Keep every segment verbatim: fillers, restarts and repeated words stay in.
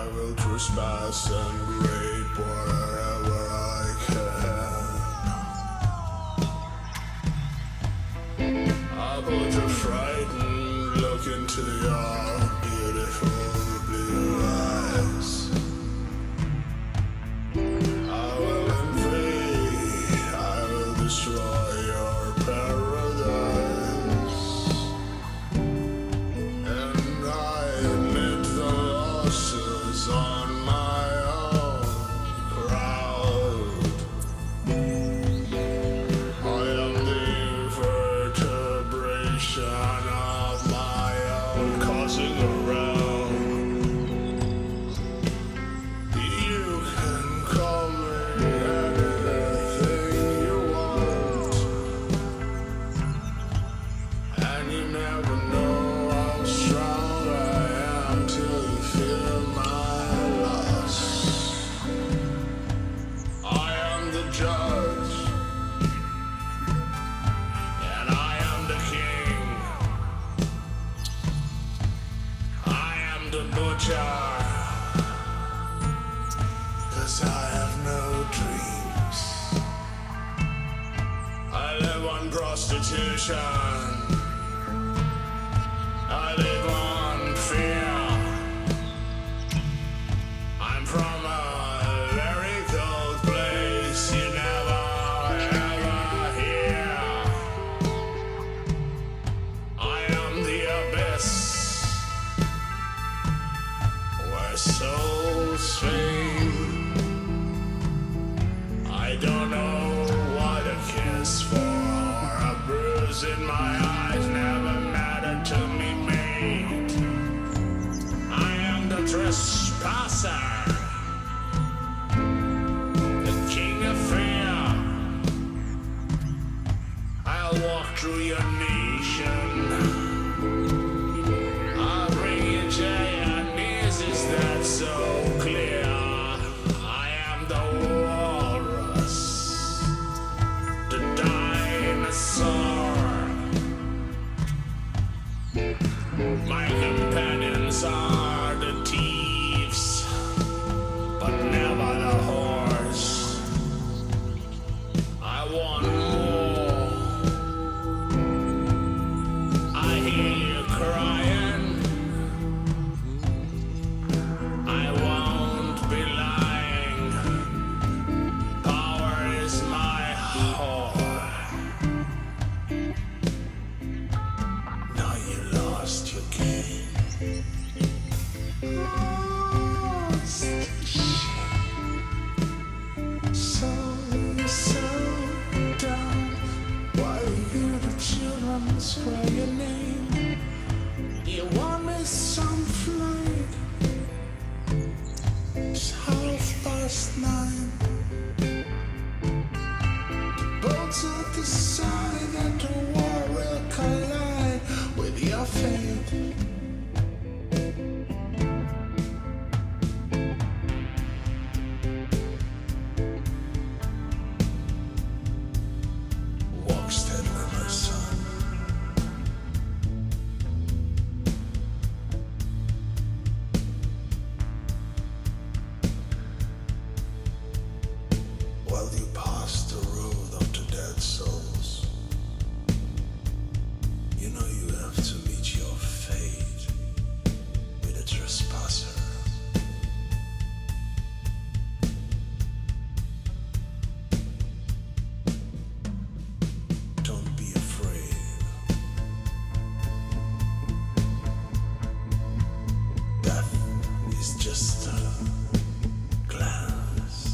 I will trespass and rape wherever I can. I put a frightened look into your beautiful blue eyes. I will invade, I will destroy your paradise. And I admit the losses on my own crowd. I am the vertebration of my own causing around. You can call me anything you want, and you never know how strong I am till you feel my loss. I am the judge, and I am the king. I am the butcher, 'cause I have no dreams. I live on prostitution. I live on fear. I'm from a very cold place you never ever hear. I am the abyss where souls fade. I don't know what a kiss for or a bruise in my eyes never mattered to me, mate. I am the trespasser, the king of fear. I'll walk through your nation. I'll bring you to your knees, is that so clear? I am the walrus, the dinosaur. My companions are the thieves, but never the horse. I want more. I hear you crying. I won't be lying. Power is my whore. Now you lost your game. Lost so, so down. Why you hear the children spray your name? You want me some flight? It's half past nine. Boats at the side and the war will collide with your fate. Walk steadily, my son. While you pass the road of the dead souls, you know you have to meet your fate with a trespasser. Don't be afraid. Death is just a glance.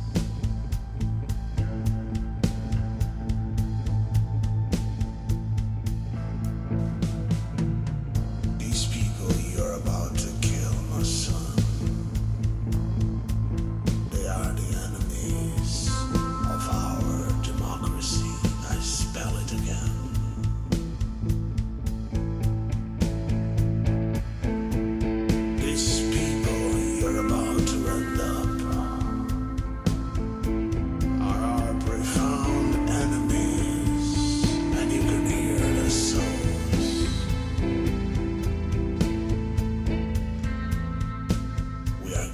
These people you're about to kill, my son, they are the enemies of our democracy. I spell it again. These people you're about to end up are our profound enemies, and you can hear the souls. We are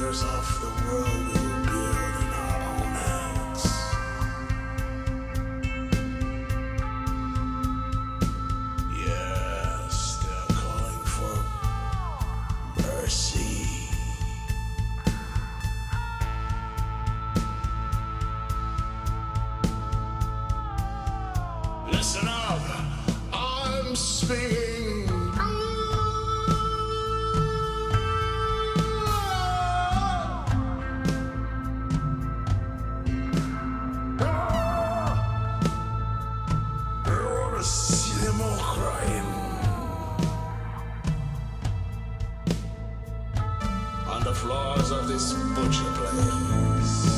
wonders of the world we will build in our own hands. Yes, they're calling for mercy. Listen up, I'm speaking. See them all crying on the floors of this butcher place.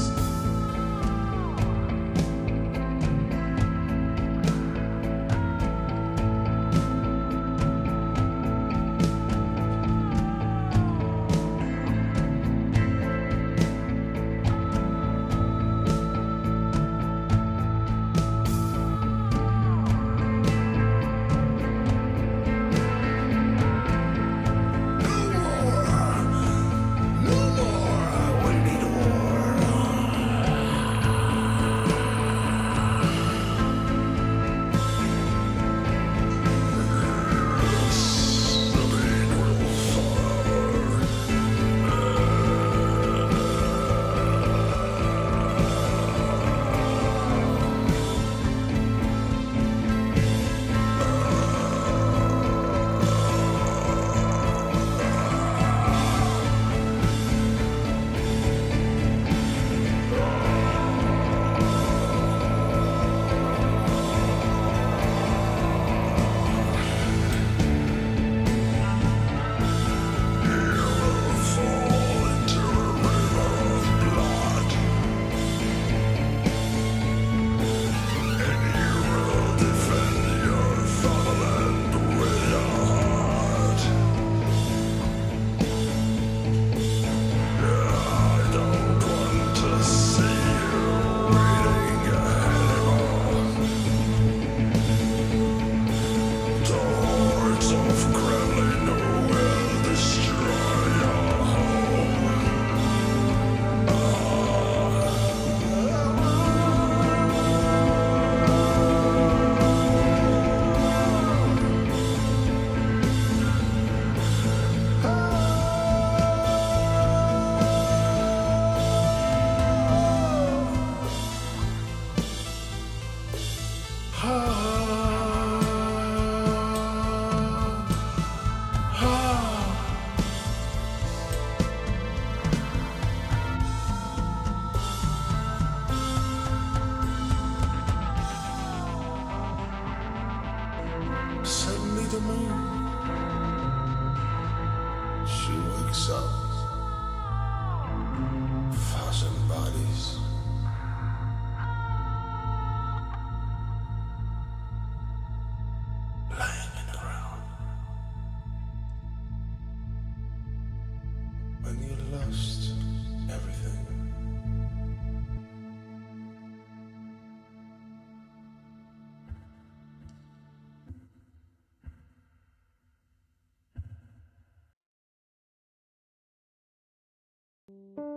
Suddenly the moon, she wakes up, thousand bodies. Lying in the ground. When you lost everything. Thank you.